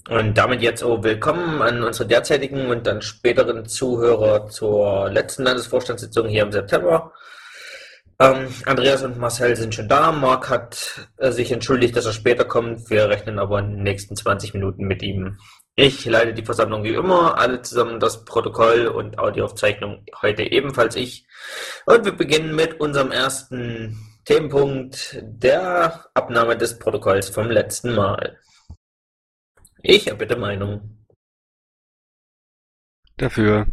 Und damit jetzt auch willkommen an unsere derzeitigen und dann späteren Zuhörer zur letzten Landesvorstandssitzung hier im September. Andreas und Marcel sind schon da. Marc hat sich entschuldigt, dass er später kommt. Wir rechnen aber in den nächsten 20 Minuten mit ihm. Ich leite die Versammlung wie immer, alle zusammen das Protokoll und Audioaufzeichnung heute ebenfalls ich. Und wir beginnen mit unserem ersten Themenpunkt, der Abnahme des Protokolls vom letzten Mal. Ich erbitte Meinung. Dafür.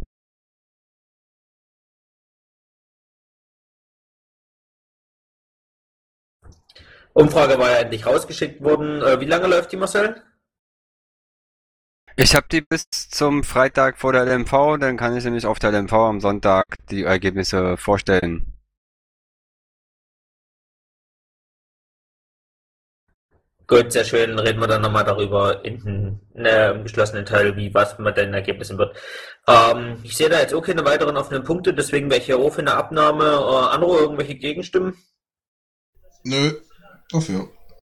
Umfrage war ja endlich rausgeschickt worden. Wie lange läuft die, Marcel? Ich habe die bis zum Freitag vor der LMV, dann kann ich nämlich auf der LMV am Sonntag die Ergebnisse vorstellen. Gut, sehr schön. Reden wir dann nochmal darüber im geschlossenen Teil, wie was mit den Ergebnissen wird. Ich sehe da jetzt auch keine weiteren offenen Punkte, deswegen wäre ich hier auch für eine Abnahme. Andere irgendwelche Gegenstimmen? Nö, dafür.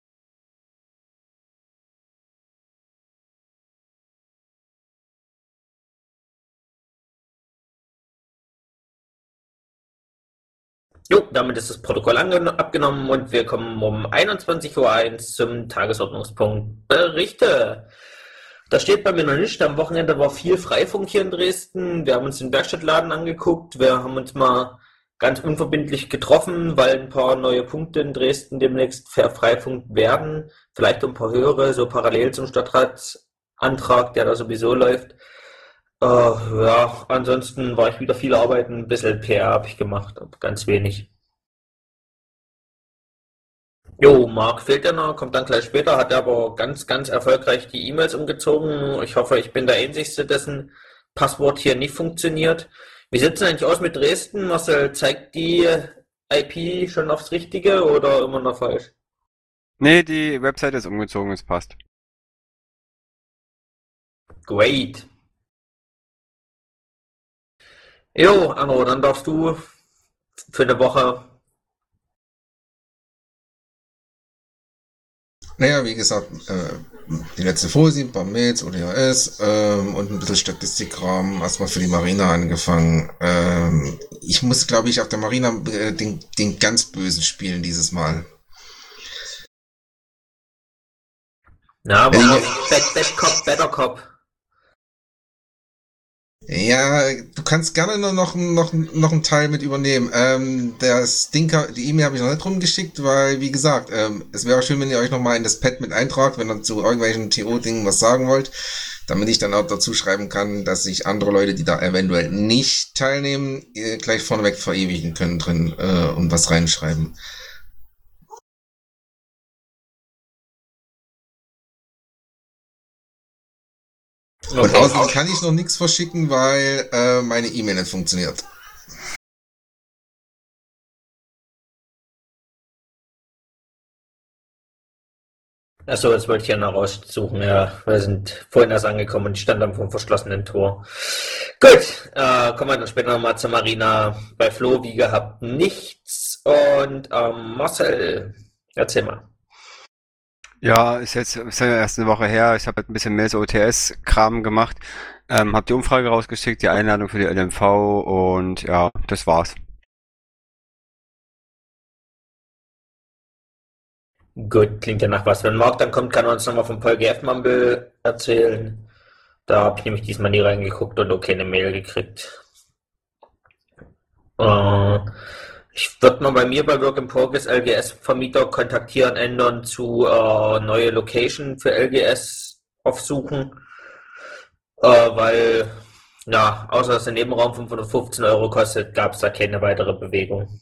Jo, damit ist das Protokoll abgenommen und wir kommen um 21:01 Uhr zum Tagesordnungspunkt Berichte. Das steht bei mir noch nicht. Am Wochenende war viel Freifunk hier in Dresden. Wir haben uns den Werkstattladen angeguckt. Wir haben uns mal ganz unverbindlich getroffen, weil ein paar neue Punkte in Dresden demnächst verfreifunkt werden. Vielleicht ein paar höhere, so parallel zum Stadtratsantrag, der da sowieso läuft. Ja, ansonsten war ich wieder viel arbeiten. Ein bisschen PR habe ich gemacht, aber ganz wenig. Jo, Marc fehlt ja noch, kommt dann gleich später, hat aber ganz, ganz erfolgreich die E-Mails umgezogen. Ich hoffe, ich bin der Einzige, dessen Passwort hier nicht funktioniert. Wie sieht's denn eigentlich aus mit Dresden? Marcel, zeigt die IP schon aufs Richtige oder immer noch falsch? Nee, die Website ist umgezogen, es passt. Great. Jo, Anro, dann darfst du für eine Woche. Naja, wie gesagt, die letzte Folie, ein paar Mails, ODHS und ein bisschen Statistikrahmen. Erstmal für die Marina angefangen. Ich muss, glaube ich, auf der Marina den ganz Bösen spielen dieses Mal. Na, Wenn aber ich, Bad Cop, Better Cop. Ja, du kannst gerne nur noch einen Teil mit übernehmen. Die E-Mail habe ich noch nicht rumgeschickt, weil, wie gesagt, es wäre schön, wenn ihr euch nochmal in das Pad mit eintragt, wenn ihr zu irgendwelchen TO-Dingen was sagen wollt, damit ich dann auch dazu schreiben kann, dass sich andere Leute, die da eventuell nicht teilnehmen, gleich vorneweg verewigen können drin und was reinschreiben. Und Okay. außerdem kann ich noch nichts verschicken, weil meine E-Mail nicht funktioniert. Achso, das wollte ich ja noch raussuchen. Ja, wir sind vorhin erst angekommen und ich stand am vom verschlossenen Tor. Gut, kommen wir dann später nochmal zur Marina. Bei Flo, wie gehabt, nichts. Und Marcel, erzähl mal. Ja, ist ja erst eine Woche her. Ich habe halt ein bisschen mehr so OTS-Kram gemacht. Habe die Umfrage rausgeschickt, die Einladung für die LMV und ja, das war's. Gut, klingt ja nach was. Wenn Marc dann kommt, kann er uns nochmal vom Paul GF-Mumble erzählen. Da habe ich nämlich diesmal nie reingeguckt und auch keine Mail gekriegt. Äh, Ich würde mal bei mir bei Work in Progress LGS-Vermieter kontaktieren, ändern zu neue Location für LGS aufsuchen, weil, ja, außer dass der Nebenraum 515 € kostet, gab es da keine weitere Bewegung.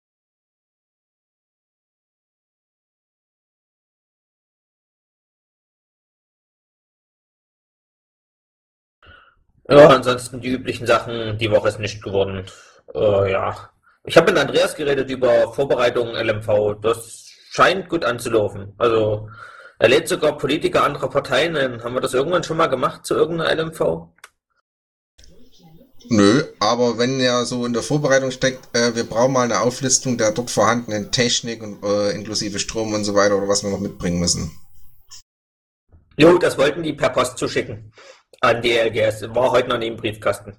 Ja, ansonsten die üblichen Sachen, die Woche ist nicht geworden. Ja. Ich habe mit Andreas geredet über Vorbereitungen LMV. Das scheint gut anzulaufen. Also, er lädt sogar Politiker anderer Parteien ein. Haben wir das irgendwann schon mal gemacht zu irgendeiner LMV? Nö, aber wenn er so in der Vorbereitung steckt, wir brauchen mal eine Auflistung der dort vorhandenen Technik und inklusive Strom und so weiter oder was wir noch mitbringen müssen. Jo, das wollten die per Post zuschicken an die LGS. War heute noch nie im Briefkasten.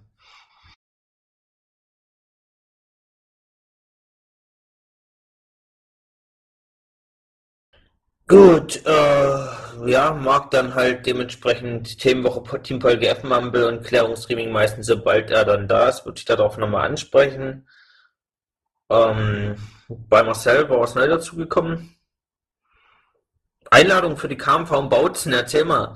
Gut, ja, mag dann halt dementsprechend Themenwoche Team PolGF Mumble und Klärungsstreaming meistens, sobald er dann da ist, würde ich darauf nochmal ansprechen. Bei Marcel war was neu dazugekommen. Einladung für die KMV und Bautzen, erzähl mal.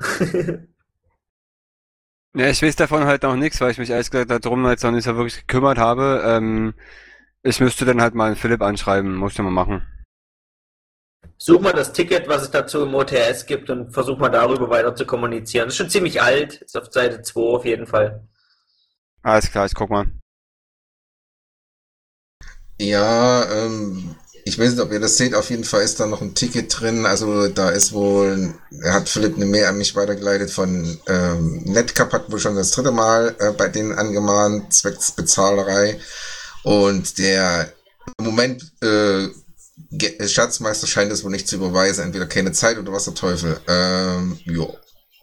Ja, ich weiß davon halt noch nichts, weil ich mich ehrlich gesagt darum jetzt noch nicht so wirklich gekümmert habe. Ich müsste dann halt mal einen Philipp anschreiben, muss ich mal machen. Such mal das Ticket, was es dazu im OTS gibt und versuch mal darüber weiter zu kommunizieren. Das ist schon ziemlich alt, ist auf Seite 2 auf jeden Fall. Alles klar, ich guck mal. Ja, ich weiß nicht, ob ihr das seht, auf jeden Fall ist da noch ein Ticket drin, also da ist wohl, er hat Philipp eine Mail an mich weitergeleitet von Netcap, hat wohl schon das dritte Mal bei denen angemahnt, zwecks Bezahlerei, und der im Moment Schatzmeister scheint es wohl nicht zu überweisen, entweder keine Zeit oder was der Teufel, jo.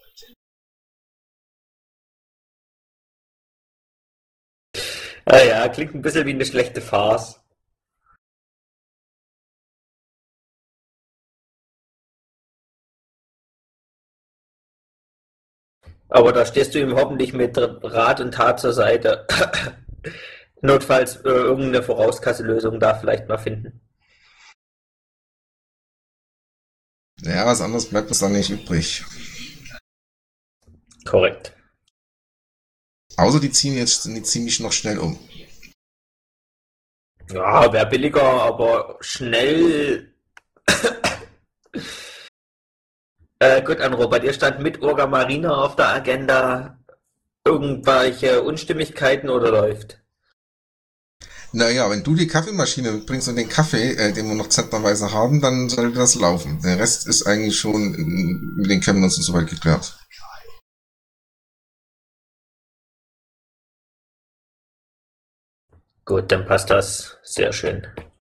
Ah ja, klingt ein bisschen wie eine schlechte Farce. Aber da stehst du ihm hoffentlich mit Rat und Tat zur Seite. Notfalls irgendeine Vorauskasselösung da vielleicht mal finden. Ja, was anderes bleibt uns dann nicht übrig. Korrekt. Außer die ziehen jetzt ziemlich noch schnell um. Ja, wäre billiger, aber schnell. Gut, Anro, bei dir stand mit Urga Marina auf der Agenda irgendwelche Unstimmigkeiten oder läuft? Naja, wenn du die Kaffeemaschine mitbringst und den Kaffee, den wir noch zentnerweise haben, dann sollte das laufen. Der Rest ist eigentlich schon, mit den kennen wir uns soweit geklärt. Gut, dann passt das. Sehr schön.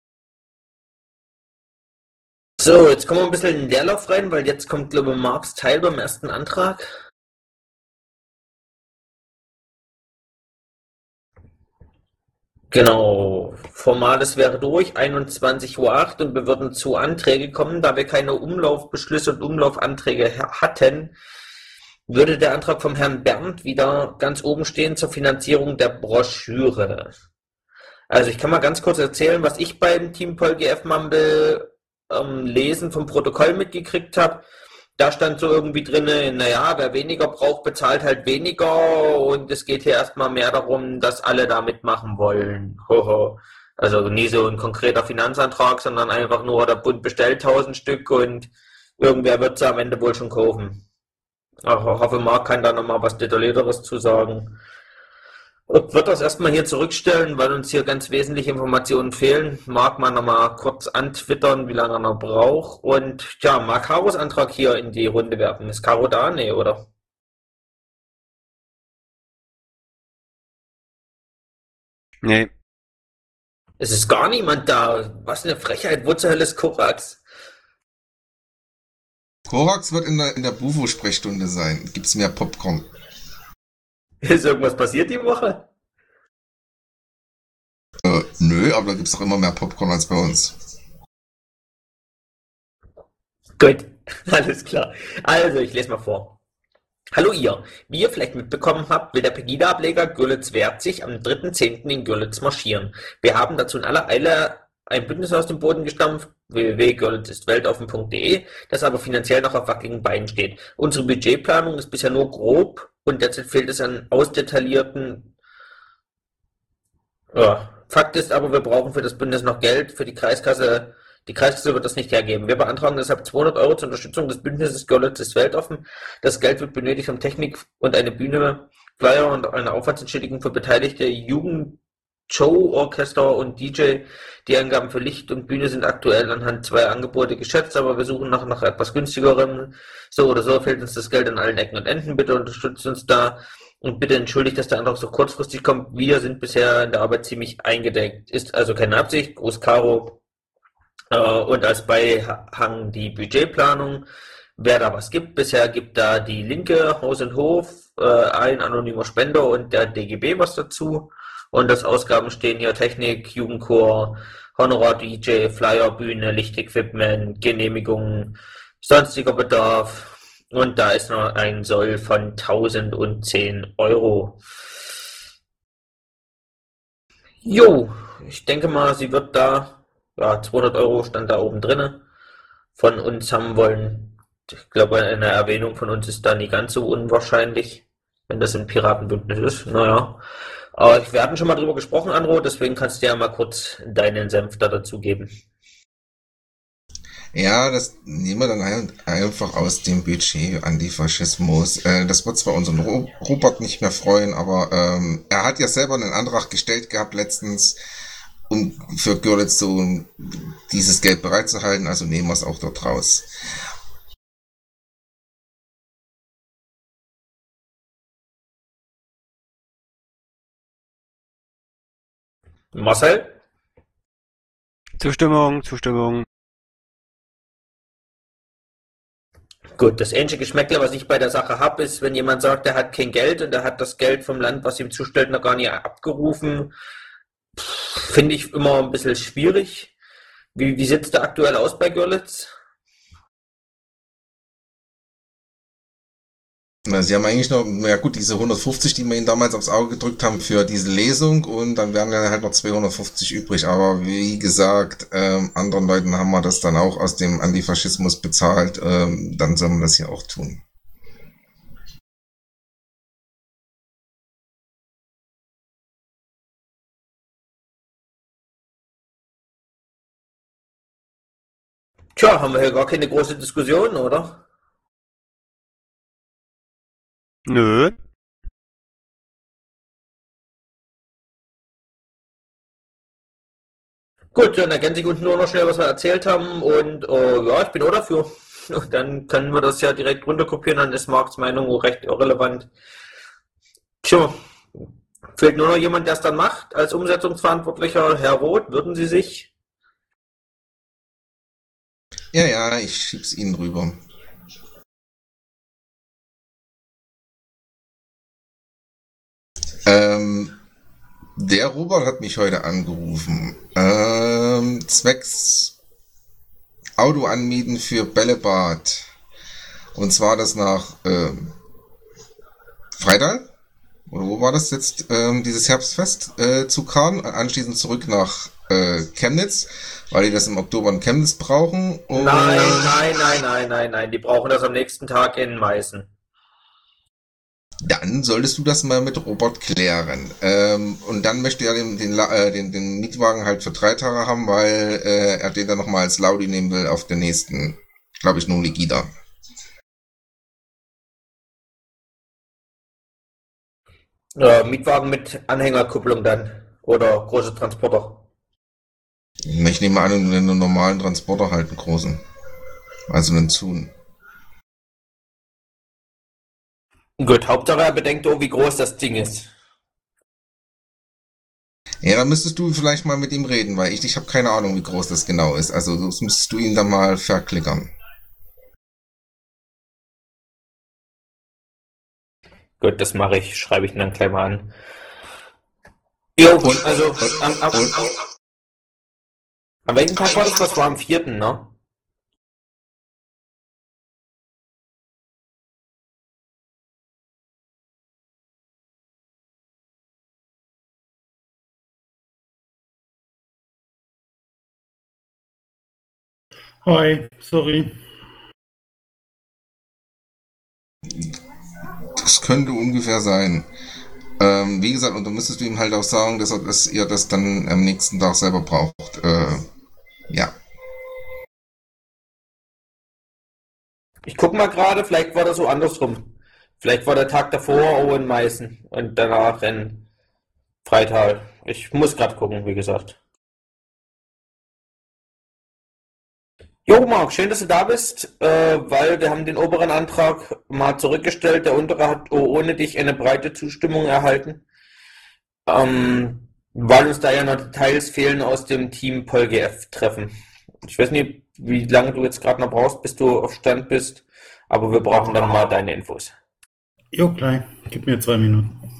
So, jetzt kommen wir ein bisschen in den Leerlauf rein, weil jetzt kommt, glaube ich, Marks Teil beim ersten Antrag. Genau, Formales wäre durch, 21:08 Uhr, und wir würden zu Anträge kommen. Da wir keine Umlaufbeschlüsse und Umlaufanträge hatten, würde der Antrag vom Herrn Bernd wieder ganz oben stehen zur Finanzierung der Broschüre. Also ich kann mal ganz kurz erzählen, was ich beim Team PolGF Mumble Lesen vom Protokoll mitgekriegt habe. Da stand so irgendwie drin, naja, wer weniger braucht, bezahlt halt weniger, und es geht hier erstmal mehr darum, dass alle da mitmachen wollen. Hoho. Also nie so ein konkreter Finanzantrag, sondern einfach nur, der Bund bestellt 1000 Stück und irgendwer wird sie am Ende wohl schon kaufen. Ich hoffe, Marc kann da nochmal was Detaillierteres zu sagen. Ich würde das erstmal hier zurückstellen, weil uns hier ganz wesentliche Informationen fehlen. Mag man nochmal kurz antwittern, wie lange er noch braucht. Und ja, mag Karos Antrag hier in die Runde werfen. Ist Caro da? Nee, oder? Nee, Es ist gar niemand da. Was eine Frechheit. Wo zur Hölle ist Korax? Korax wird in der Bufo-Sprechstunde sein. Gibt's mehr Popcorn? Ist irgendwas passiert die Woche? Nö, aber da gibt's doch immer mehr Popcorn als bei uns. Gut, alles klar. Also, ich lese mal vor. Hallo ihr. Wie ihr vielleicht mitbekommen habt, will der Pegida-Ableger Görlitz-Wertzig am 3.10. in Görlitz marschieren. Wir haben dazu in aller Eile ein Bündnis aus dem Boden gestampft, www.görlitzistweltoffen.de, das aber finanziell noch auf wackeligen Beinen steht. Unsere Budgetplanung ist bisher nur grob und derzeit fehlt es an ausdetaillierten. Ja. Fakt ist aber, wir brauchen für das Bündnis noch Geld für die Kreiskasse. Die Kreiskasse wird das nicht hergeben. Wir beantragen deshalb 200 Euro zur Unterstützung des Bündnisses Görlitz ist weltoffen. Das Geld wird benötigt, um Technik und eine Bühne, Flyer und eine Aufwandsentschädigung für beteiligte Jugend-Show-Orchester und DJ. Die Angaben für Licht und Bühne sind aktuell anhand 2 Angebote geschätzt, aber wir suchen nach etwas günstigerem. So oder so fehlt uns das Geld an allen Ecken und Enden. Bitte unterstützt uns da. Und bitte entschuldigt, dass der Antrag so kurzfristig kommt. Wir sind bisher in der Arbeit ziemlich eingedeckt. Ist also keine Absicht. Gruß Caro. Und als Beihang die Budgetplanung. wer da was gibt. Bisher gibt da die Linke, Haus und Hof, ein anonymer Spender und der DGB was dazu. Und das Ausgaben stehen hier Technik, Jugendchor, Honorar DJ, Flyer, Bühne, Lichtequipment, Genehmigungen, sonstiger Bedarf. Und da ist noch ein Soll von 1.010 Euro. Jo, ich denke mal, sie wird da, ja, 200 Euro stand da oben drinne, von uns haben wollen. Ich glaube, eine Erwähnung von uns ist da nicht ganz so unwahrscheinlich, wenn das ein Piratenbündnis ist. Naja, aber wir hatten schon mal drüber gesprochen, Andro, deswegen kannst du ja mal kurz deinen Senf da dazu geben. Ja, das nehmen wir dann einfach aus dem Budget Antifaschismus. Das wird zwar unseren Robert nicht mehr freuen, aber er hat ja selber einen Antrag gestellt gehabt letztens, um für Görlitz so dieses Geld bereitzuhalten, also nehmen wir es auch dort raus. Marcel? Zustimmung, Zustimmung. Gut, das einzige Geschmäckle, was ich bei der Sache habe, ist, wenn jemand sagt, er hat kein Geld und er hat das Geld vom Land, was ihm zustellt, noch gar nicht abgerufen, finde ich immer ein bisschen schwierig. Wie sieht es da aktuell aus bei Görlitz? Na, sie haben eigentlich noch, ja gut, diese 150, die wir ihnen damals aufs Auge gedrückt haben für diese Lesung und dann wären dann halt noch 250 übrig. Aber wie gesagt, anderen Leuten haben wir das dann auch aus dem Antifaschismus bezahlt. Dann sollen wir das hier auch tun. Tja, haben wir hier gar keine große Diskussion, oder? Nö. Gut, dann ergänze ich unten nur noch schnell, was wir erzählt haben und ja, ich bin auch dafür. Und dann können wir das ja direkt runterkopieren, dann ist Marks Meinung auch recht irrelevant. Tja, fehlt nur noch jemand, der es dann macht, als Umsetzungsverantwortlicher. Herr Roth, würden Sie sich? Ja, ich schieb's Ihnen rüber. Der Robert hat mich heute angerufen. Zwecks Auto anmieten für Bällebad. Und zwar das nach Freital? Oder wo war das jetzt? Dieses Herbstfest zu Karn. Anschließend zurück nach Chemnitz, weil die das im Oktober in Chemnitz brauchen. Und Nein. Die brauchen das am nächsten Tag in Meißen. Dann solltest du das mal mit Robert klären. Und dann möchte er den Mietwagen halt für 3 Tage haben, weil er den dann nochmal als Laudi nehmen will auf der nächsten, glaube ich, nur Ligida. Mietwagen mit Anhängerkupplung dann oder große Transporter. Ich nehme an, einen normalen Transporter halt, einen großen. Also einen Zun. Gut, Hauptsache er bedenkt auch, wie groß das Ding ist. Ja, dann müsstest du vielleicht mal mit ihm reden, weil ich habe keine Ahnung, wie groß das genau ist. Also das müsstest du ihn dann mal verklickern. Gut, das mache ich, schreibe ich ihn dann gleich mal an. Jo, also an welchem Tag war das? Das war am 4., ne? Hi, sorry. Das könnte ungefähr sein. Wie gesagt, und dann müsstest du ihm halt auch sagen, dass ihr das dann am nächsten Tag selber braucht. Ja. Ich guck mal gerade, vielleicht war das so andersrum. Vielleicht war der Tag davor auch in Meißen und danach in Freital. Ich muss gerade gucken, wie gesagt. Jo, Marc, schön, dass du da bist, weil wir haben den oberen Antrag mal zurückgestellt. Der untere hat ohne dich eine breite Zustimmung erhalten, weil uns da ja noch Details fehlen aus dem Team PolGF-Treffen. Ich weiß nicht, wie lange du jetzt gerade noch brauchst, bis du auf Stand bist. Aber wir brauchen dann mal deine Infos. Jo, gleich. Gib mir 2 Minuten.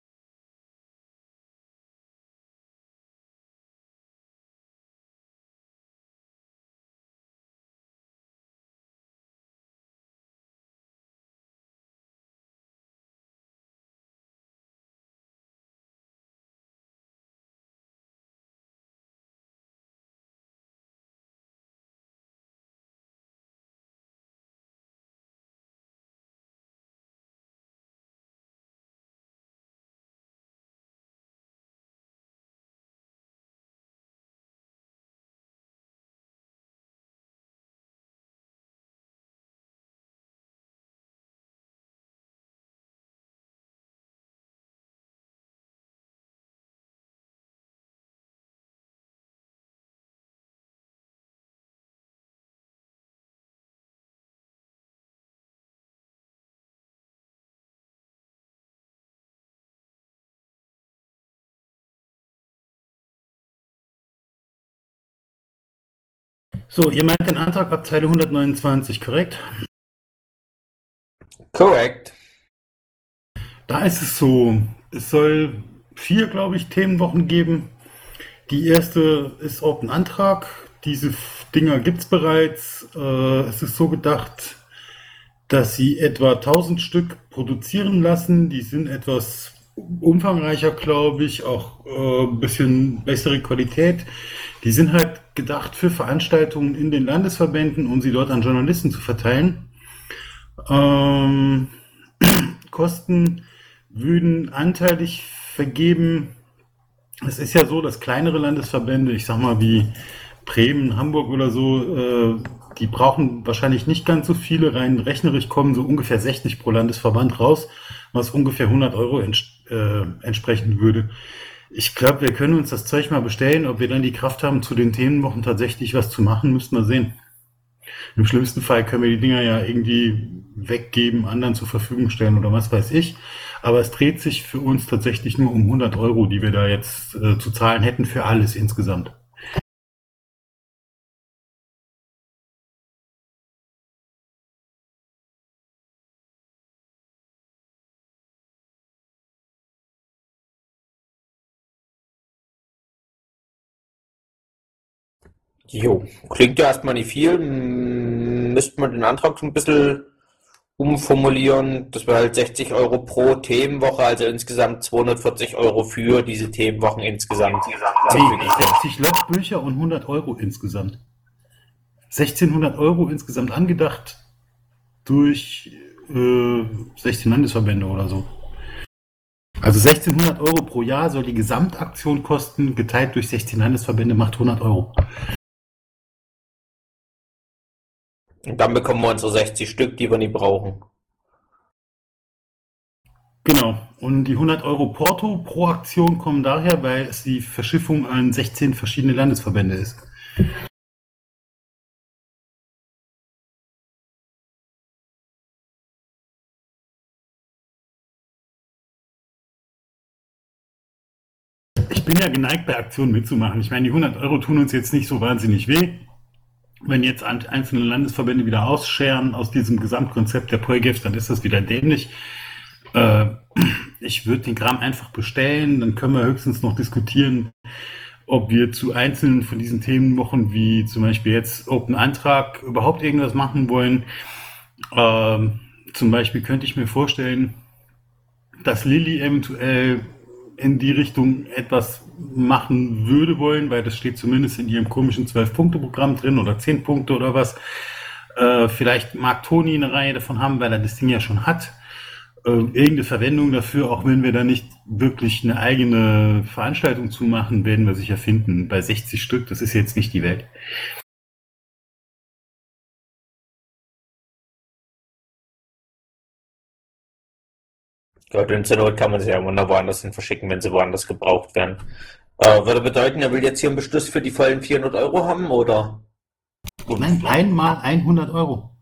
So, ihr meint den Antrag ab Zeile 129, korrekt? Korrekt. Da ist es so, es soll 4, glaube ich, Themenwochen geben. Die erste ist Open Antrag. Diese Dinger gibt es bereits. Es ist so gedacht, dass sie etwa 1000 Stück produzieren lassen. Die sind etwas umfangreicher, glaube ich, auch ein bisschen bessere Qualität. Die sind halt gedacht für Veranstaltungen in den Landesverbänden, um sie dort an Journalisten zu verteilen. Kosten würden anteilig vergeben. Es ist ja so, dass kleinere Landesverbände, ich sag mal wie Bremen, Hamburg oder so, die brauchen wahrscheinlich nicht ganz so viele. Rein rechnerisch kommen so ungefähr 60 pro Landesverband raus, was ungefähr 100 Euro entsprechen würde. Ich glaube, wir können uns das Zeug mal bestellen. Ob wir dann die Kraft haben, zu den Themenwochen tatsächlich was zu machen, müssten wir sehen. Im schlimmsten Fall können wir die Dinger ja irgendwie weggeben, anderen zur Verfügung stellen oder was weiß ich. Aber es dreht sich für uns tatsächlich nur um 100 Euro, die wir da jetzt zu zahlen hätten für alles insgesamt. Jo, klingt ja erstmal nicht viel. Müsste man den Antrag so ein bisschen umformulieren. Das wäre halt 60 Euro pro Themenwoche, also insgesamt 240 Euro für diese Themenwochen insgesamt. Nee, 60 Logbücher und 100 Euro insgesamt. 1600 Euro insgesamt angedacht durch 16 Landesverbände oder so. Also 1600 Euro pro Jahr soll die Gesamtaktion kosten, geteilt durch 16 Landesverbände macht 100 Euro. Und dann bekommen wir unsere 60 Stück, die wir nicht brauchen. Genau. Und die 100 Euro Porto pro Aktion kommen daher, weil es die Verschiffung an 16 verschiedene Landesverbände ist. Ich bin ja geneigt, bei Aktionen mitzumachen. Ich meine, die 100 Euro tun uns jetzt nicht so wahnsinnig weh. Wenn jetzt einzelne Landesverbände wieder ausscheren aus diesem Gesamtkonzept der PolGEF, dann ist das wieder dämlich. Ich würde den Kram einfach bestellen, dann können wir höchstens noch diskutieren, ob wir zu einzelnen von diesen Themenwochen, wie zum Beispiel jetzt Open Antrag, überhaupt irgendwas machen wollen. Zum Beispiel könnte ich mir vorstellen, dass Lilly eventuell in die Richtung etwas machen würde wollen, weil das steht zumindest in ihrem komischen 12-Punkte-Programm drin oder 10 Punkte oder was. Vielleicht mag Toni eine Reihe davon haben, weil er das Ding ja schon hat. Irgendeine Verwendung dafür, auch wenn wir da nicht wirklich eine eigene Veranstaltung zu machen, werden wir sicher finden. Bei 60 Stück, das ist jetzt nicht die Welt. Ja, denn zur Not kann man sie ja immer noch woanders hin verschicken, wenn sie woanders gebraucht werden. Würde bedeuten, er will jetzt hier einen Beschluss für die vollen 400 Euro haben, oder? Nein, einmal 100 Euro.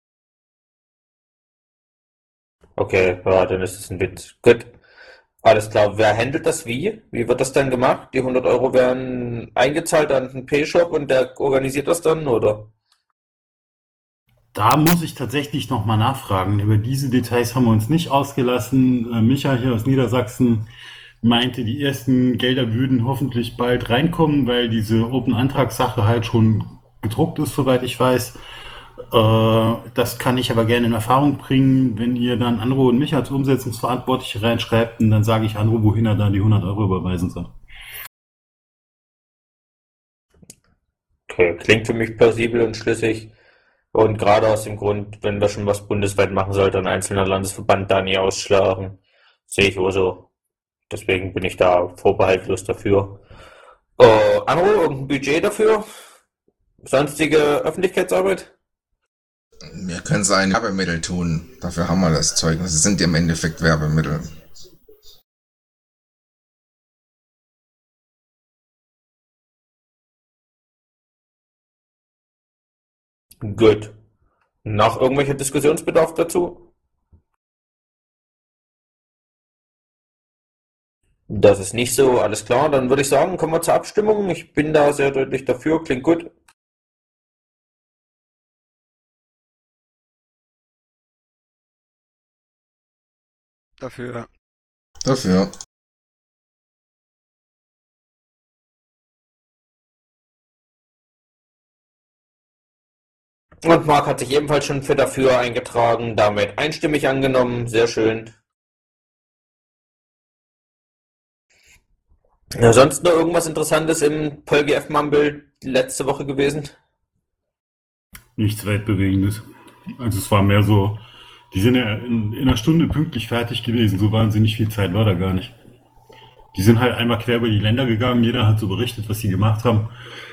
Okay, ja, dann ist es ein Witz. Gut, alles klar. Wer handelt das wie? Wie wird das dann gemacht? Die 100 Euro werden eingezahlt an den Payshop und der organisiert das dann, oder? Da muss ich tatsächlich nochmal nachfragen. Über diese Details haben wir uns nicht ausgelassen. Micha hier aus Niedersachsen meinte, die ersten Gelder würden hoffentlich bald reinkommen, weil diese Open-Antragssache halt schon gedruckt ist, soweit ich weiß. Das kann ich aber gerne in Erfahrung bringen. Wenn ihr dann Andro und mich als Umsetzungsverantwortliche reinschreibt, und dann sage ich Andro, wohin er dann die 100 € überweisen soll. Okay, klingt für mich plausibel und schlüssig. Und gerade aus dem Grund, wenn wir schon was bundesweit machen, sollte ein einzelner Landesverband da nie ausschlagen. Sehe ich auch so. Deswegen bin ich da vorbehaltlos dafür. Anro, irgendein Budget dafür? Sonstige Öffentlichkeitsarbeit? Wir können es ein Werbemittel tun. Dafür haben wir das Zeug. Das sind ja im Endeffekt Werbemittel. Gut. Noch irgendwelcher Diskussionsbedarf dazu? Das ist nicht so, alles klar. Dann würde ich sagen, kommen wir zur Abstimmung. Ich bin da sehr deutlich dafür, klingt gut. Dafür. Dafür. Und Marc hat sich ebenfalls schon für dafür eingetragen, damit einstimmig angenommen. Sehr schön. Ja, sonst noch irgendwas Interessantes im PolGF-Mumble letzte Woche gewesen? Nichts Weltbewegendes. Also es war mehr so, die sind ja in einer Stunde pünktlich fertig gewesen. So wahnsinnig viel Zeit war da gar nicht. Die sind halt einmal quer über die Länder gegangen. Jeder hat so berichtet, was sie gemacht haben.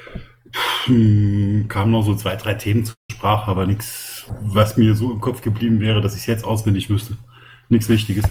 Kamen noch so 2, 3 Themen zur Sprache, aber nichts, was mir so im Kopf geblieben wäre, dass ich es jetzt auswendig wüsste. Nichts Wichtiges.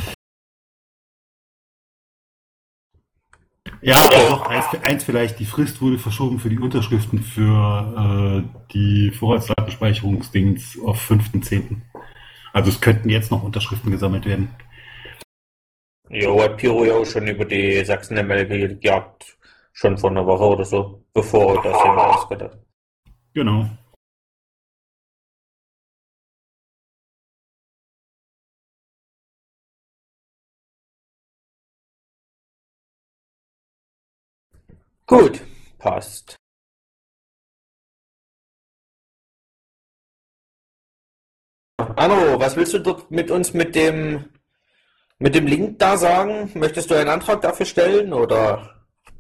Ja, doch, eins vielleicht, die Frist wurde verschoben für die Unterschriften für die Vorratsdatenspeicherungsdings auf 5.10. Also es könnten jetzt noch Unterschriften gesammelt werden. Jo, hat Piro ja auch schon über die Sachsen-ML gejagt. Schon vor einer Woche oder so, bevor das hier rausgeht hat. Genau. Gut, passt. Anno, was willst du dort mit uns mit dem Link da sagen? Möchtest du einen Antrag dafür stellen oder?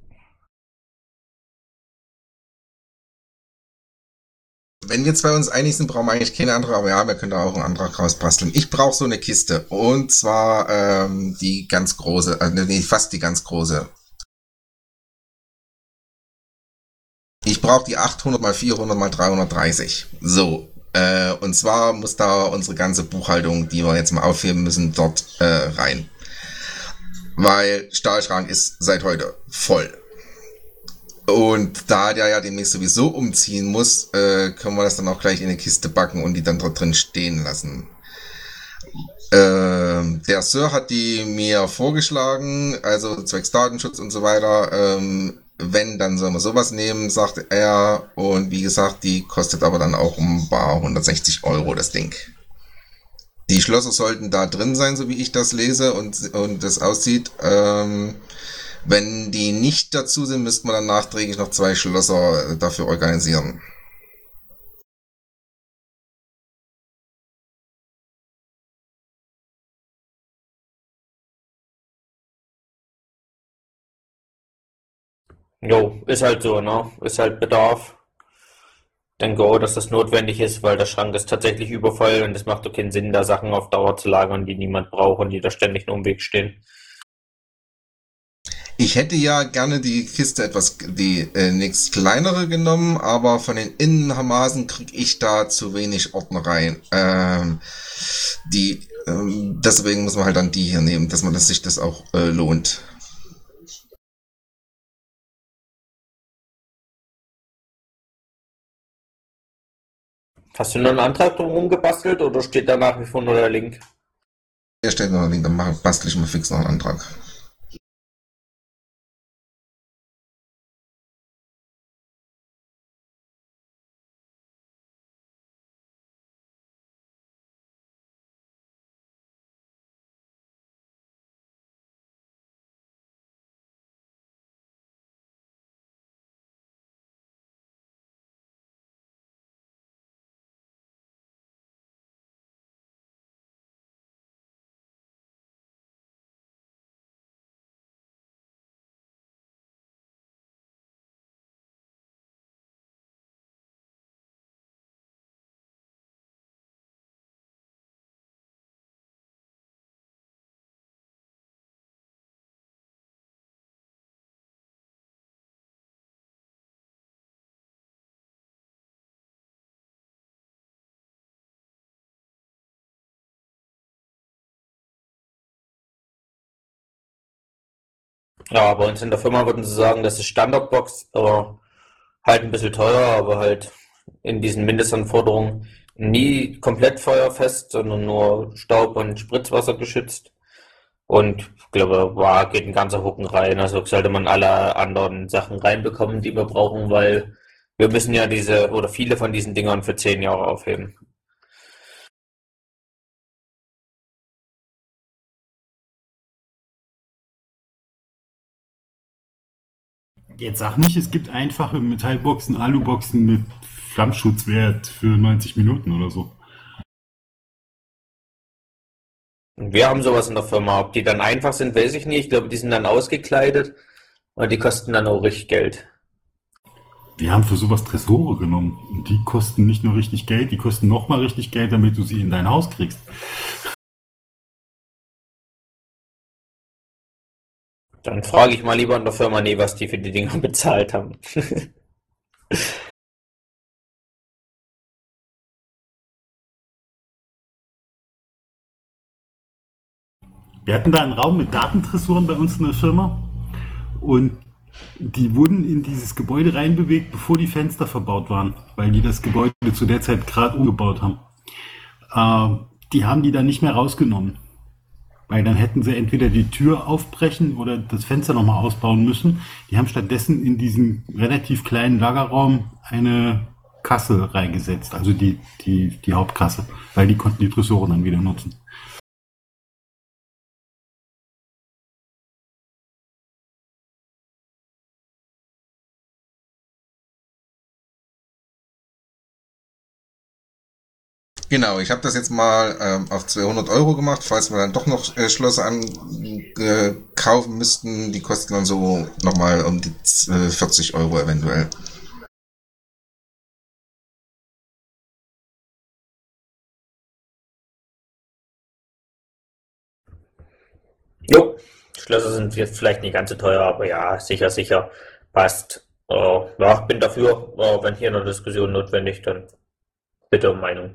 Wenn wir zwei uns einig sind, brauchen wir eigentlich keine andere, aber ja, wir können da auch einen Antrag rausbasteln. Ich brauche so eine Kiste. Und zwar die ganz große, nee, fast die ganz große. Ich brauche die 800 mal 400 mal 330. So. Und zwar muss da unsere ganze Buchhaltung, die wir jetzt mal aufheben müssen, dort rein. Weil Stahlschrank ist seit heute voll. Und da der ja demnächst sowieso umziehen muss, können wir das dann auch gleich in eine Kiste backen und die dann dort drin stehen lassen. Der Sir hat die mir vorgeschlagen, also zwecks Datenschutz und so weiter. Wenn, dann sollen wir sowas nehmen, sagt er. Und wie gesagt, die kostet aber dann auch um ein paar 160 € das Ding. Die Schlösser sollten da drin sein, so wie ich das lese und das aussieht. Wenn die nicht dazu sind, müsste man dann nachträglich noch 2 Schlösser dafür organisieren. Jo, ist halt so, ne? Ist halt Bedarf. Denke auch, dass das notwendig ist, weil der Schrank ist tatsächlich übervoll und es macht doch keinen Sinn, da Sachen auf Dauer zu lagern, die niemand braucht und die da ständig nur im Weg stehen. Ich hätte ja gerne die Kiste die nächst kleinere genommen, aber von den Innenhamasen kriege ich da zu wenig Ordner rein. Deswegen muss man halt dann die hier nehmen, dass sich das auch lohnt. Hast du noch einen Antrag drumherum gebastelt oder steht da nach wie vor nur der Link? Hier steht noch ein Link, dann bastel ich mal fix noch einen Antrag. Ja, bei uns in der Firma würden sie sagen, das ist Standardbox, aber halt ein bisschen teuer, aber halt in diesen Mindestanforderungen nie komplett feuerfest, sondern nur Staub- und Spritzwasser geschützt. Und ich glaube, da geht ein ganzer Hucken rein. Also sollte man alle anderen Sachen reinbekommen, die wir brauchen, weil wir müssen ja diese oder viele von diesen Dingern für 10 Jahre aufheben. Jetzt sag nicht, es gibt einfache Metallboxen, Aluboxen mit Flammschutzwert für 90 Minuten oder so. Und wir haben sowas in der Firma. Ob die dann einfach sind, weiß ich nicht. Ich glaube, die sind dann ausgekleidet und die kosten dann auch richtig Geld. Wir haben für sowas Tresore genommen. Und die kosten nicht nur richtig Geld, die kosten nochmal richtig Geld, damit du sie in dein Haus kriegst. Dann frage ich mal lieber in der Firma, nee, was die für die Dinger bezahlt haben. Wir hatten da einen Raum mit Datentresoren bei uns in der Firma und die wurden in dieses Gebäude reinbewegt, bevor die Fenster verbaut waren, weil die das Gebäude zu der Zeit gerade umgebaut haben. Die haben die dann nicht mehr rausgenommen, weil dann hätten sie entweder die Tür aufbrechen oder das Fenster nochmal ausbauen müssen. Die haben stattdessen in diesen relativ kleinen Lagerraum eine Kasse reingesetzt, also die Hauptkasse, weil die konnten die Tresoren dann wieder nutzen. Genau, ich habe das jetzt mal auf 200 € gemacht, falls wir dann doch noch Schlösser kaufen müssten. Die kosten dann so nochmal um die 40 € eventuell. Jo, Schlösser sind jetzt vielleicht nicht ganz so teuer, aber ja, sicher, sicher. Passt. Ja, bin dafür. Wenn hier eine Diskussion notwendig, dann bitte um Meinung.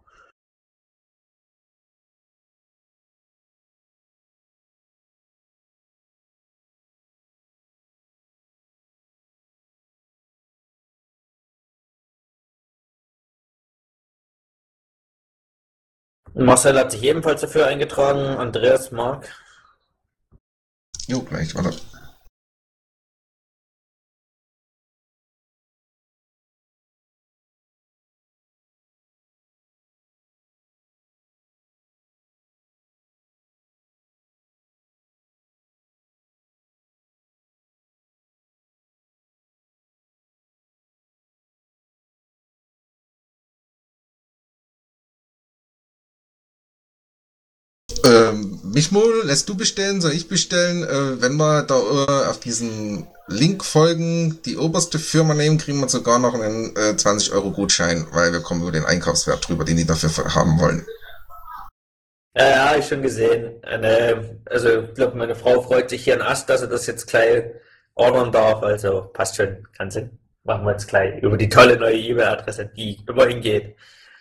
Marcel hat sich ebenfalls dafür eingetragen. Andreas, Marc. Jo, gleich, warte. Michmol, lässt du bestellen? Soll ich bestellen? Wenn wir da auf diesen Link folgen, die oberste Firma nehmen, kriegen wir sogar noch einen 20 € Gutschein, weil wir kommen über den Einkaufswert drüber, den die dafür haben wollen. Ja, ja, hab ich schon gesehen. Also, ich glaube, meine Frau freut sich hier ein Ast, dass sie das jetzt gleich ordern darf. Also, passt schon. Kann Sinn. Machen wir jetzt gleich über die tolle neue E-Mail-Adresse, die immerhin geht.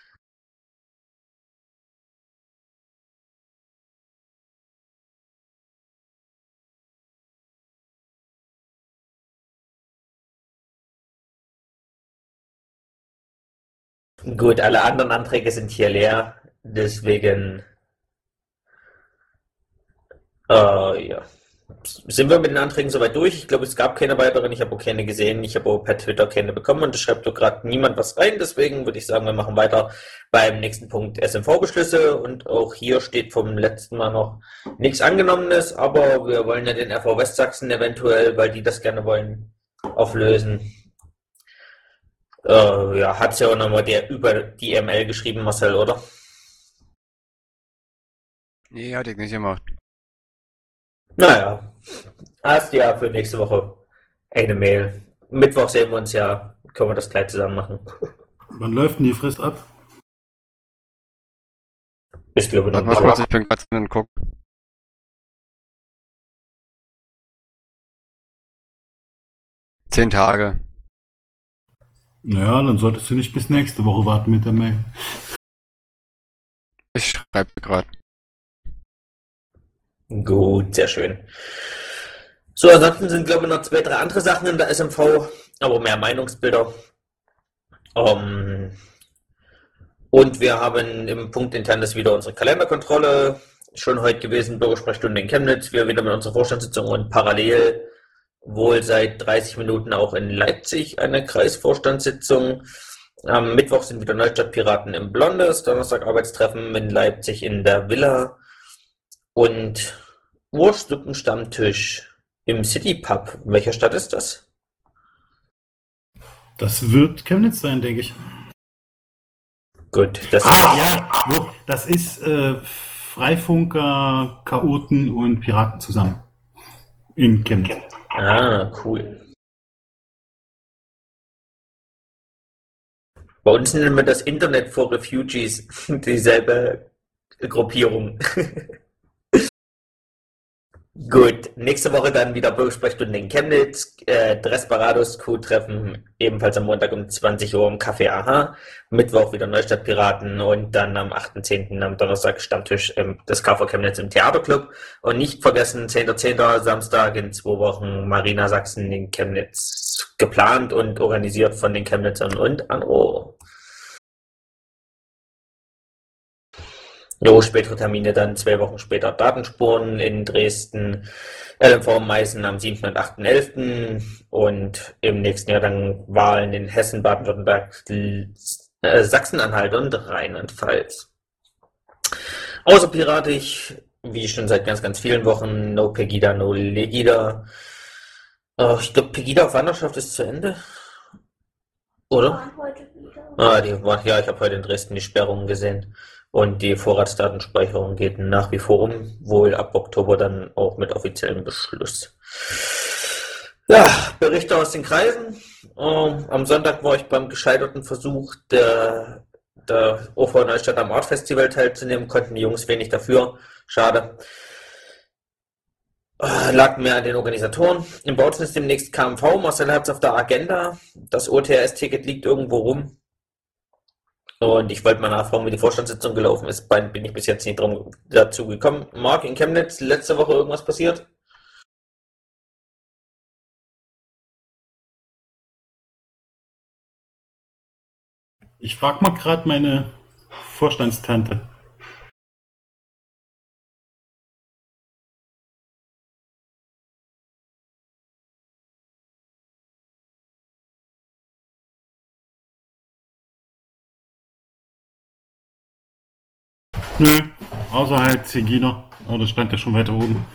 Gut, alle anderen Anträge sind hier leer. Deswegen, ja. Sind wir mit den Anträgen soweit durch? Ich glaube, es gab keine weiteren. Ich habe auch keine gesehen. Ich habe auch per Twitter keine bekommen und es schreibt doch gerade niemand was rein. Deswegen würde ich sagen, wir machen weiter beim nächsten Punkt SMV-Beschlüsse. Und auch hier steht vom letzten Mal noch nichts Angenommenes, aber wir wollen ja den RV Westsachsen eventuell, weil die das gerne wollen, auflösen. Ja, hat's ja auch nochmal über die ML geschrieben, Marcel, oder? Nee, hatte ich nicht gemacht. Naja, hast ja für nächste Woche eine Mail. Mittwoch sehen wir uns ja, können wir das gleich zusammen machen. Wann läuft denn die Frist ab? Ich glaube noch Warte mal kurz, ich bin gerade drin und guck. 10 Tage. Naja, dann solltest du nicht bis nächste Woche warten mit der Mail. Ich schreibe gerade. Gut, sehr schön. So, ansonsten sind, glaube ich, noch 2, 3 andere Sachen in der SMV, aber mehr Meinungsbilder. Ähm, und wir haben im Punkt Internes wieder unsere Kalenderkontrolle. Schon heute gewesen, Bürgersprechstunde in Chemnitz. Wir wieder mit unserer Vorstandssitzung und parallel wohl seit 30 Minuten auch in Leipzig eine Kreisvorstandssitzung. Am Mittwoch sind wieder Neustadt-Piraten im Blondes, Donnerstag Arbeitstreffen in Leipzig in der Villa und Wurstsuppen-Stammtisch im City Pub. In welcher Stadt ist das? Das wird Chemnitz sein, denke ich. Gut, das Das ist Freifunker, Chaoten und Piraten zusammen. In Chemnitz. cool. Bei uns nennen wir das Internet for Refugees, dieselbe Gruppierung. Gut, nächste Woche dann wieder Bürgersprechstunde in Chemnitz, Dresparados Crew-Treffen, ebenfalls am Montag um 20 Uhr im Café AHA, Mittwoch wieder Neustadt-Piraten und dann am 8.10. am Donnerstag Stammtisch des KV Chemnitz im Theaterclub und nicht vergessen, 10.10. Samstag in 2 Wochen Marina Sachsen in Chemnitz, geplant und organisiert von den Chemnitzern und Anro. Jo, spätere Termine dann 2 Wochen später Datenspuren in Dresden, LMV Meißen am 7. und 8.11. und im nächsten Jahr dann Wahlen in Hessen, Baden-Württemberg, Sachsen-Anhalt und Rheinland-Pfalz. Außerpiratisch, wie schon seit ganz, ganz vielen Wochen, no Pegida, no Legida. Ich glaube, Pegida auf Wanderschaft ist zu Ende, oder? Heute wieder. Ja, ich habe heute in Dresden die Sperrungen gesehen. Und die Vorratsdatenspeicherung geht nach wie vor wohl ab Oktober dann auch mit offiziellem Beschluss. Ja, Berichte aus den Kreisen. Am Sonntag war ich beim gescheiterten Versuch der OV Neustadt am Art Festival teilzunehmen, konnten die Jungs wenig dafür. Schade. Lag mehr an den Organisatoren. In Bautzen ist demnächst KMV. Marcel hat es auf der Agenda. Das OTS-Ticket liegt irgendwo rum. Und ich wollte mal nachfragen, wie die Vorstandssitzung gelaufen ist. Bin ich bis jetzt nicht dazu gekommen. Marc, in Chemnitz, letzte Woche irgendwas passiert? Ich frage mal gerade meine Vorstandstante. Nö, außer halt Zegina. Aber das stand ja schon weiter oben.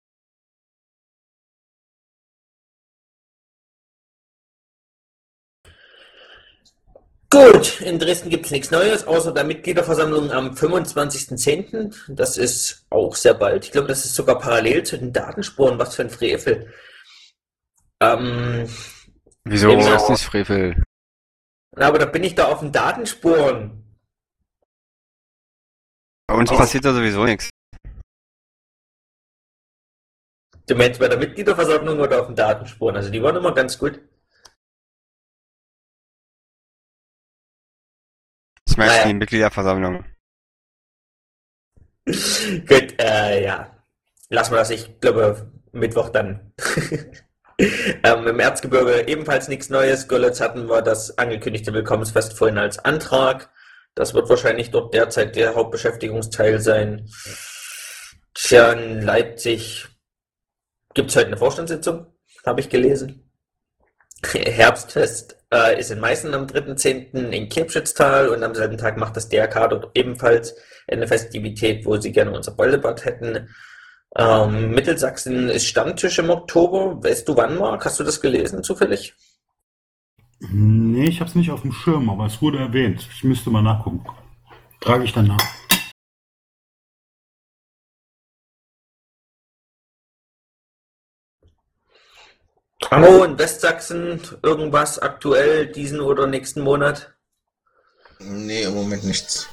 Gut, in Dresden gibt es nichts Neues, außer der Mitgliederversammlung am 25.10. Das ist auch sehr bald. Ich glaube, das ist sogar parallel zu den Datenspuren. Was für ein Frevel. Wieso Genau. ist das Frevel? Aber da bin ich da auf den Datenspuren. Bei uns passiert da sowieso nichts. Du meinst bei der Mitgliederversammlung oder auf den Datenspuren? Also die waren immer ganz gut. Das merkst du Naja. in die Mitgliederversammlung. Gut, ja. Lassen wir das. Ich glaube, Mittwoch dann. Im Erzgebirge ebenfalls nichts Neues. Görlitz hatten wir das angekündigte Willkommensfest vorhin als Antrag. Das wird wahrscheinlich dort derzeit der Hauptbeschäftigungsteil sein. Tja, in Leipzig gibt es heute eine Vorstandssitzung, habe ich gelesen. Herbstfest ist in Meißen am 3.10. in Kirpschitztal und am selben Tag macht das DRK dort ebenfalls eine Festivität, wo sie gerne unser Bällebad hätten. Mittelsachsen ist Stammtisch im Oktober. Weißt du wann, Marc? Hast du das gelesen zufällig? Nee, ich habe es nicht auf dem Schirm, aber es wurde erwähnt. Ich müsste mal nachgucken. Trage ich dann nach. Oh, in Westsachsen irgendwas aktuell diesen oder nächsten Monat? Nee, im Moment nichts.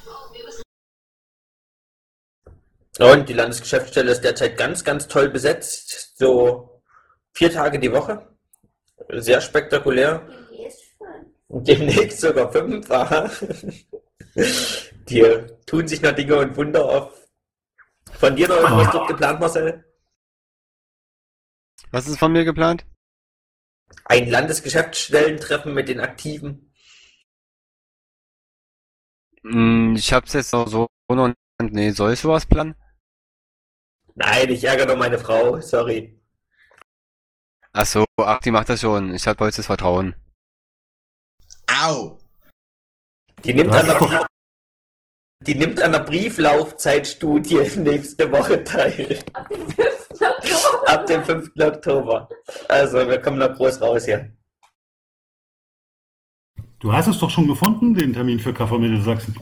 Und die Landesgeschäftsstelle ist derzeit ganz, ganz toll besetzt. So 4 Tage die Woche. Sehr spektakulär. Und demnächst sogar 5. Aha. Die tun sich noch Dinge und Wunder auf. Von dir noch irgendwas dort geplant, Marcel? Was ist von mir geplant? Ein Landesgeschäftsstellentreffen mit den Aktiven. Ich hab's jetzt noch so noch. Nee, soll ich sowas planen? Nein, ich ärgere doch meine Frau, sorry. Ach so, ach, die macht das schon. Ich hab vollstes Vertrauen. Au! Die nimmt Du an hast doch, der, die nimmt an der Brieflaufzeitstudie nächste Woche teil. Ab dem 5. Oktober. Also, wir kommen da groß raus hier. du hast es doch schon gefunden, den Termin für KV Mittelsachsen.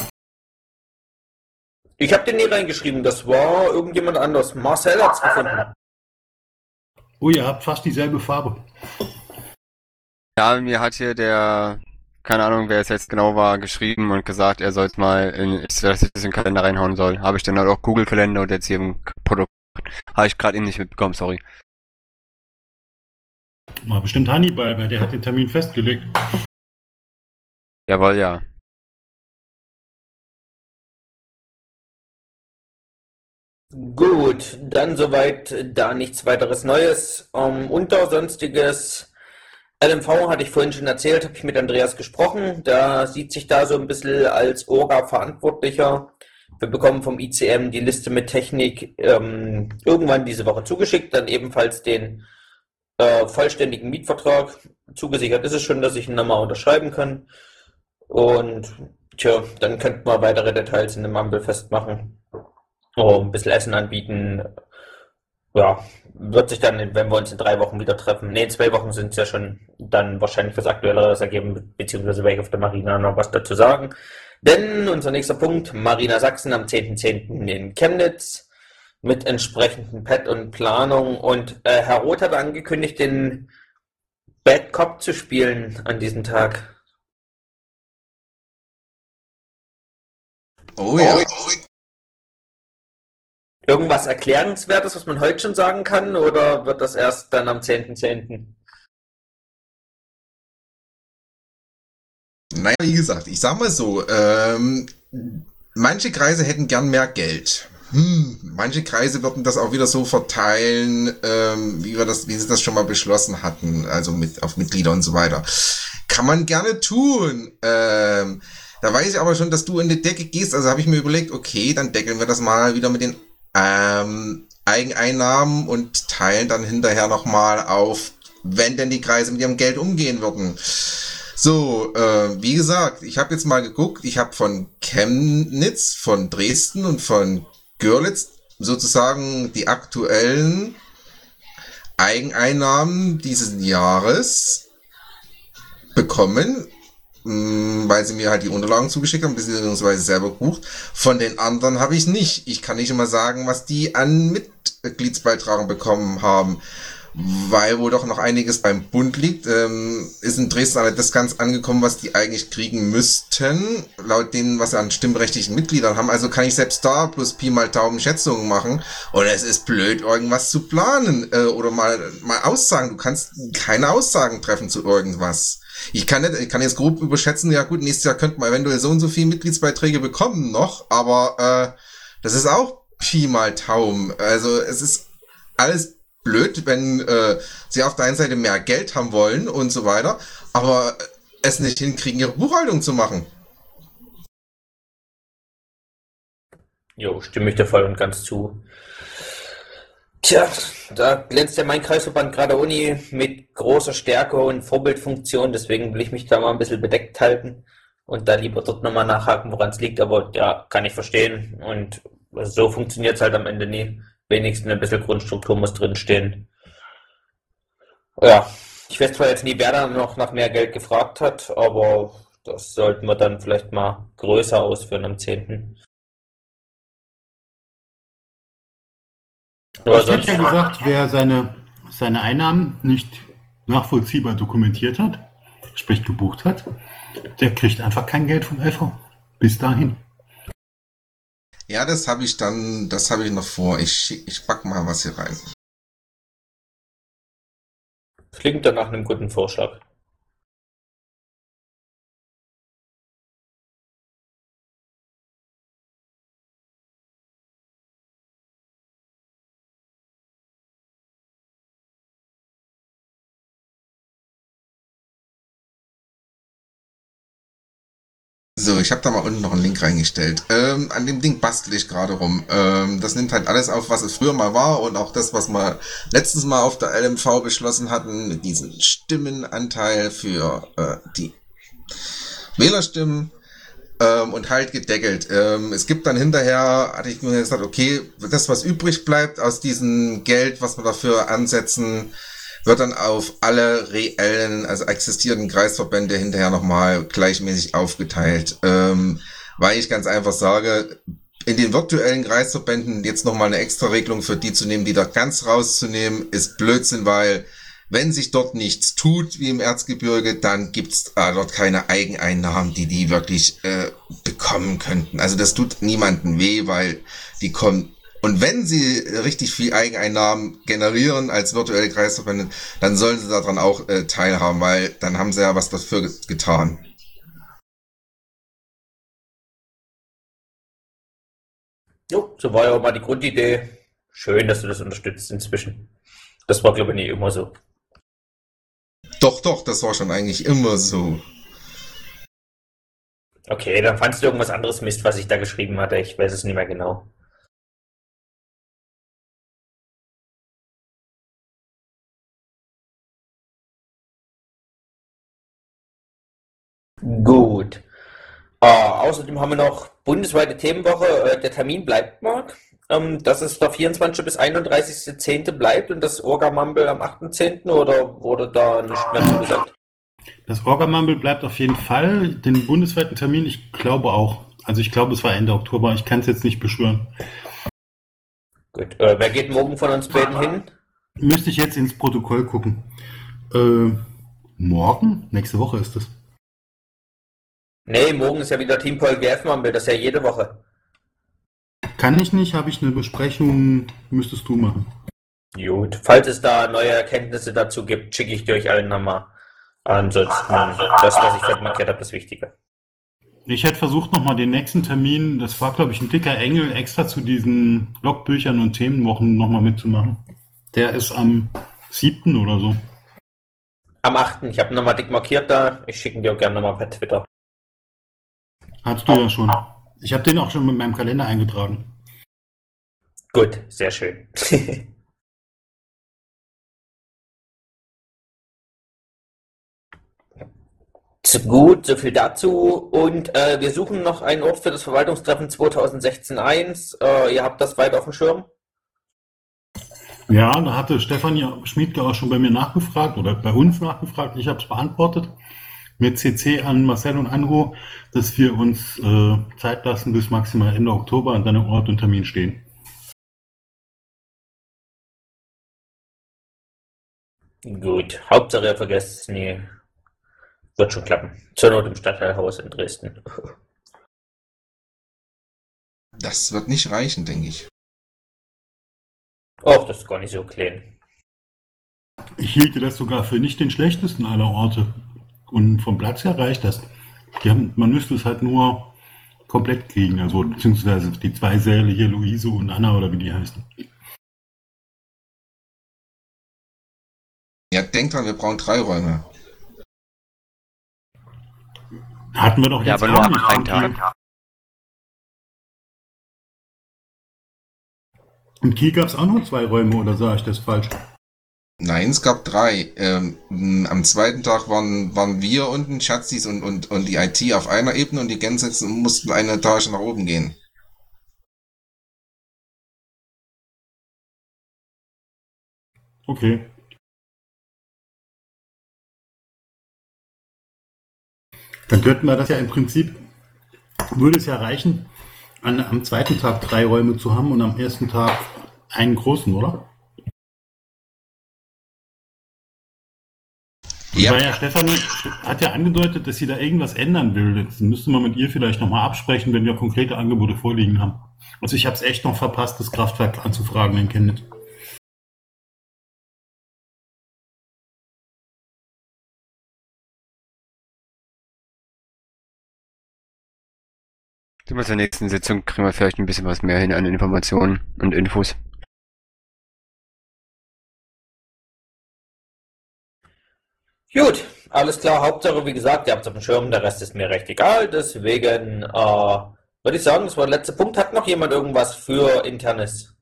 Ich habe den nie reingeschrieben, das war irgendjemand anders. Marcel hat's gefunden. Oh, ihr habt fast dieselbe Farbe. Ja, mir hat hier der, keine Ahnung, wer es jetzt genau war, geschrieben und gesagt, er soll es mal dass ich das in den Kalender reinhauen soll. Habe ich dann halt auch Google-Kalender und jetzt hier im Produkt. Habe ich gerade eben nicht mitbekommen, sorry. War bestimmt Hannibal, weil der hat den Termin festgelegt. Jawohl, ja. Gut, dann soweit da nichts weiteres Neues. Unter Sonstiges LMV hatte ich vorhin schon erzählt, habe ich mit Andreas gesprochen. Der sieht sich da so ein bisschen als Orga-Verantwortlicher. Wir bekommen vom ICM die Liste mit Technik irgendwann diese Woche zugeschickt, dann ebenfalls den vollständigen Mietvertrag. Zugesichert ist es schon, dass ich ihn nochmal unterschreiben kann. Und tja, dann könnten wir weitere Details in dem Ampel festmachen. Oh, ein bisschen Essen anbieten. Ja, wird sich dann, wenn wir uns in 3 Wochen wieder treffen, nee, in 2 Wochen sind es ja schon, dann wahrscheinlich was Aktuelleres ergeben, beziehungsweise werde ich auf der Marina noch was dazu sagen. Denn unser nächster Punkt, Marina Sachsen am 10.10. in Chemnitz mit entsprechenden Pad und Planung. Und Herr Roth hat angekündigt, den Bad Cop zu spielen an diesem Tag. Oh ja. Irgendwas Erklärenswertes, was man heute schon sagen kann, oder wird das erst dann am 10.10.? Naja, wie gesagt, ich sag mal so, manche Kreise hätten gern mehr Geld. Manche Kreise würden das auch wieder so verteilen, wie sie das schon mal beschlossen hatten, also auf Mitglieder und so weiter. Kann man gerne tun. Da weiß ich aber schon, dass du in die Decke gehst, also habe ich mir überlegt, okay, dann deckeln wir das mal wieder mit den Eigeneinnahmen und teilen dann hinterher nochmal auf, wenn denn die Kreise mit ihrem Geld umgehen würden. So, wie gesagt, ich habe jetzt mal geguckt, ich habe von Chemnitz, von Dresden und von Görlitz sozusagen die aktuellen Eigeneinnahmen dieses Jahres bekommen, weil sie mir halt die Unterlagen zugeschickt haben, beziehungsweise selber gebucht. Von den anderen habe ich nicht. Ich kann nicht immer sagen, was die an Mitgliedsbeitragen bekommen haben, weil wohl doch noch einiges beim Bund liegt. Ist in Dresden alle das ganz angekommen, was die eigentlich kriegen müssten, laut denen, was sie an stimmberechtigten Mitgliedern haben. Also kann ich selbst da plus Pi mal Daumen Schätzungen machen. Und es ist blöd, irgendwas zu planen oder mal Aussagen. Du kannst keine Aussagen treffen zu irgendwas. Ich kann jetzt grob überschätzen, ja gut, nächstes Jahr könnte man eventuell so und so viele Mitgliedsbeiträge bekommen noch, aber das ist auch Pi mal Daumen. Also es ist alles blöd, wenn sie auf der einen Seite mehr Geld haben wollen und so weiter, aber es nicht hinkriegen, ihre Buchhaltung zu machen. Jo, stimme ich dir voll und ganz zu. Tja, da glänzt ja mein Kreisverband gerade Uni mit großer Stärke und Vorbildfunktion, deswegen will ich mich da mal ein bisschen bedeckt halten und da lieber dort nochmal nachhaken, woran es liegt, aber ja, kann ich verstehen und so funktioniert es halt am Ende nie. Wenigstens ein bisschen Grundstruktur muss drinstehen. Ja, ich weiß zwar jetzt nie, wer da noch nach mehr Geld gefragt hat, aber das sollten wir dann vielleicht mal größer ausführen am 10. Aber Ich hätte sonst, ja gesagt, wer seine Einnahmen nicht nachvollziehbar dokumentiert hat, sprich gebucht hat, der kriegt einfach kein Geld vom LV. Bis dahin. Ja, das habe ich noch vor. Ich pack mal was hier rein. klingt dann nach einem guten Vorschlag. So, ich habe da mal unten noch einen Link reingestellt. An dem Ding bastel ich gerade rum. Das nimmt halt alles auf, was es früher mal war und auch das, was wir letztes Mal auf der LMV beschlossen hatten, mit diesem Stimmenanteil für die Wählerstimmen. Und halt gedeckelt. Es gibt dann hinterher, hatte ich mir gesagt, okay, das, was übrig bleibt aus diesem Geld, was wir dafür ansetzen, wird dann auf alle reellen, also existierenden Kreisverbände hinterher nochmal gleichmäßig aufgeteilt. Weil ich ganz einfach sage, in den virtuellen Kreisverbänden jetzt nochmal eine extra Regelung für die zu nehmen, die da ganz rauszunehmen, ist Blödsinn, weil wenn sich dort nichts tut, wie im Erzgebirge, dann gibt's dort keine Eigeneinnahmen, die wirklich bekommen könnten. Also das tut niemandem weh, weil die kommen. Und wenn sie richtig viel Eigeneinnahmen generieren als virtuelle Kreisverbände, dann sollen sie daran auch teilhaben, weil dann haben sie ja was dafür getan. Jo, so war ja auch mal die Grundidee. Schön, dass du das unterstützt inzwischen. Das war, glaube ich, nicht immer so. Doch, das war schon eigentlich immer so. Okay, dann fandst du irgendwas anderes Mist, was ich da geschrieben hatte. Ich weiß es nicht mehr genau. Gut. Außerdem haben wir noch bundesweite Themenwoche. Der Termin bleibt, Marc. Dass es der 24. bis 31.10. bleibt und das Orga-Mumble am 8.10. oder wurde da nicht mehr zugesagt? Das Orga-Mumble bleibt auf jeden Fall. Den bundesweiten Termin, ich glaube auch. Also ich glaube, es war Ende Oktober. Ich kann es jetzt nicht beschwören. Gut. Wer geht morgen von uns beiden hin? Müsste ich jetzt ins Protokoll gucken. Morgen? Nächste Woche ist es. Nee, morgen ist ja wieder Team Paul GF-Mumble. Das ist ja jede Woche. Kann ich nicht, habe ich eine Besprechung, müsstest du machen. Gut. Falls es da neue Erkenntnisse dazu gibt, schicke ich dir euch allen nochmal. Ansonsten, das, was ich gerade markiert habe, das Wichtige. Ich hätte versucht, nochmal den nächsten Termin, das war, glaube ich, ein dicker Engel, extra zu diesen Logbüchern und Themenwochen nochmal mitzumachen. Der ist am 7. oder so. Am 8. Ich habe nochmal dick markiert da. Ich schicke ihn dir auch gerne nochmal per Twitter. Hast du ja schon. Ich habe den auch schon mit meinem Kalender eingetragen. Gut, sehr schön. Gut, so viel dazu. Und wir suchen noch einen Ort für das Verwaltungstreffen 2016-1. Ihr habt das weit auf dem Schirm? Ja, da hatte Stefanie Schmiedke auch schon bei mir nachgefragt oder bei uns nachgefragt. Ich habe es beantwortet mit CC an Marcel und Andro, dass wir uns Zeit lassen bis maximal Ende Oktober an deinem Ort und Termin stehen. Gut, Hauptsache ihr vergesst es nie. Wird schon klappen. Zur Not im Stadtteilhaus in Dresden. Das wird nicht reichen, denke ich. Och, das ist gar nicht so klein. Ich hielte das sogar für nicht den schlechtesten aller Orte. Und vom Platz her reicht das. Man müsste es halt nur komplett kriegen, also beziehungsweise die 2 Säle hier, Luise und Anna oder wie die heißen. Ja, denkt dran, wir brauchen 3 Räume. Hatten wir doch Ja, jetzt aber nur auch am nicht. freien Tag. Im Kiel gab es auch noch 2 Räume, oder sah ich das falsch? Nein, es gab 3. Am zweiten Tag waren wir unten, Schatzis und die IT auf einer Ebene und die Gänse mussten eine Etage nach oben gehen. Okay. Dann könnten wir das ja im Prinzip, würde es ja reichen, am zweiten Tag 3 Räume zu haben und am ersten Tag einen großen, oder? Ja. Weil ja Stefanie hat ja angedeutet, dass sie da irgendwas ändern will. Jetzt müsste man mit ihr vielleicht nochmal absprechen, wenn wir konkrete Angebote vorliegen haben. Also ich habe es echt noch verpasst, das Kraftwerk anzufragen in Chemnitz. Zur nächsten Sitzung kriegen wir vielleicht ein bisschen was mehr hin an Informationen und Infos. Gut, alles klar. Hauptsache, wie gesagt, ihr habt es auf dem Schirm, der Rest ist mir recht egal. Deswegen würde ich sagen, das war der letzte Punkt. Hat noch jemand irgendwas für Internes?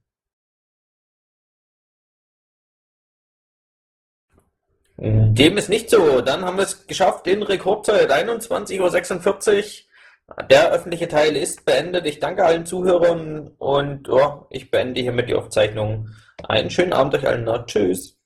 Dem ist nicht so. Dann haben wir es geschafft in Rekordzeit 21:46 Uhr. Der öffentliche Teil ist beendet. Ich danke allen Zuhörern und ja, ich beende hiermit die Aufzeichnung. Einen schönen Abend euch allen noch. Tschüss.